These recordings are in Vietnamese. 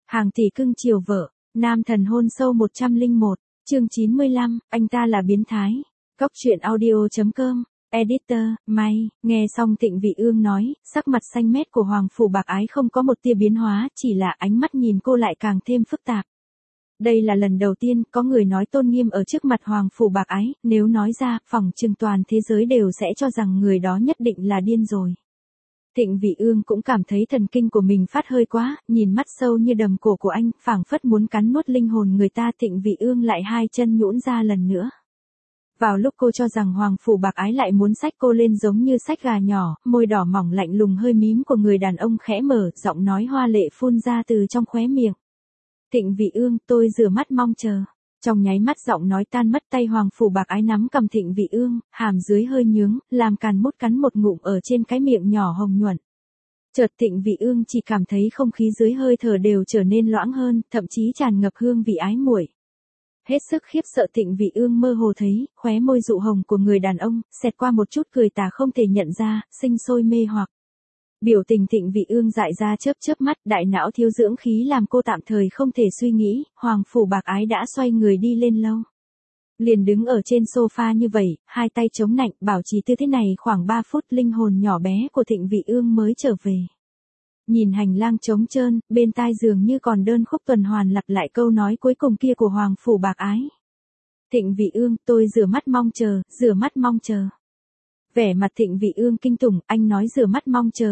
Hàng tỷ cưng chiều vợ, nam thần hôn sâu 101, chương 95, anh ta là biến thái. Góc truyện audio.com, editor, May, nghe xong Thịnh Vị Ương nói, sắc mặt xanh mét của Hoàng Phủ Bạc Ái không có một tia biến hóa, chỉ là ánh mắt nhìn cô lại càng thêm phức tạp. Đây là lần đầu tiên có người nói tôn nghiêm ở trước mặt Hoàng Phủ Bạc Ái, nếu nói ra, phỏng chừng toàn thế giới đều sẽ cho rằng người đó nhất định là điên rồi. Thịnh Vị Ương cũng cảm thấy thần kinh của mình phát hơi quá, nhìn mắt sâu như đầm cổ của anh, phảng phất muốn cắn nuốt linh hồn người ta. Thịnh Vị Ương lại hai chân nhũn ra lần nữa. Vào lúc cô cho rằng Hoàng Phủ Bạc Ái lại muốn xách cô lên giống như xách gà nhỏ, môi đỏ mỏng lạnh lùng hơi mím của người đàn ông khẽ mở, giọng nói hoa lệ phun ra từ trong khóe miệng. Thịnh Vị Ương, tôi rửa mắt mong chờ. Trong nháy mắt giọng nói tan mất, tay Hoàng Phủ Bạc Ái nắm cầm Thịnh Vị Ương, hàm dưới hơi nhướng, làm cắn một ngụm ở trên cái miệng nhỏ hồng nhuận. Chợt Thịnh Vị Ương chỉ cảm thấy không khí dưới hơi thở đều trở nên loãng hơn, thậm chí tràn ngập hương vị ái muội. Hết sức khiếp sợ, Thịnh Vị Ương mơ hồ thấy, khóe môi dụ hồng của người đàn ông, xẹt qua một chút cười tà không thể nhận ra, sinh sôi mê hoặc. Biểu tình Thịnh Vị Ương dại ra chớp mắt, đại não thiếu dưỡng khí làm cô tạm thời không thể suy nghĩ. Hoàng Phủ Bạc Ái đã xoay người đi lên lâu. Liền đứng ở trên sofa như vậy, hai tay chống nạnh, bảo trì tư thế này khoảng 3 phút, linh hồn nhỏ bé của Thịnh Vị Ương mới trở về. Nhìn hành lang trống trơn, bên tai dường như còn đơn khúc tuần hoàn lặp lại câu nói cuối cùng kia của Hoàng Phủ Bạc Ái. Thịnh Vị Ương, tôi rửa mắt mong chờ, rửa mắt mong chờ. Vẻ mặt Thịnh Vị Ương kinh tủng, anh nói rửa mắt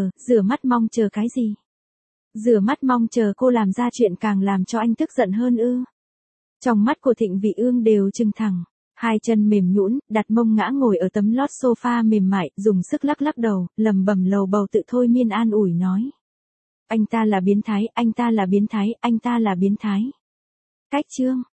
mong chờ cái gì? Rửa mắt mong chờ cô làm ra chuyện càng làm cho anh tức giận hơn ư? Trong mắt của Thịnh Vị Ương đều trừng thẳng, hai chân mềm nhũn, đặt mông ngã ngồi ở tấm lót sofa mềm mại, dùng sức lắc đầu, lẩm bẩm lầu bầu tự thôi miên an ủi nói. Anh ta là biến thái, anh ta là biến thái, anh ta là biến thái. Cách chương.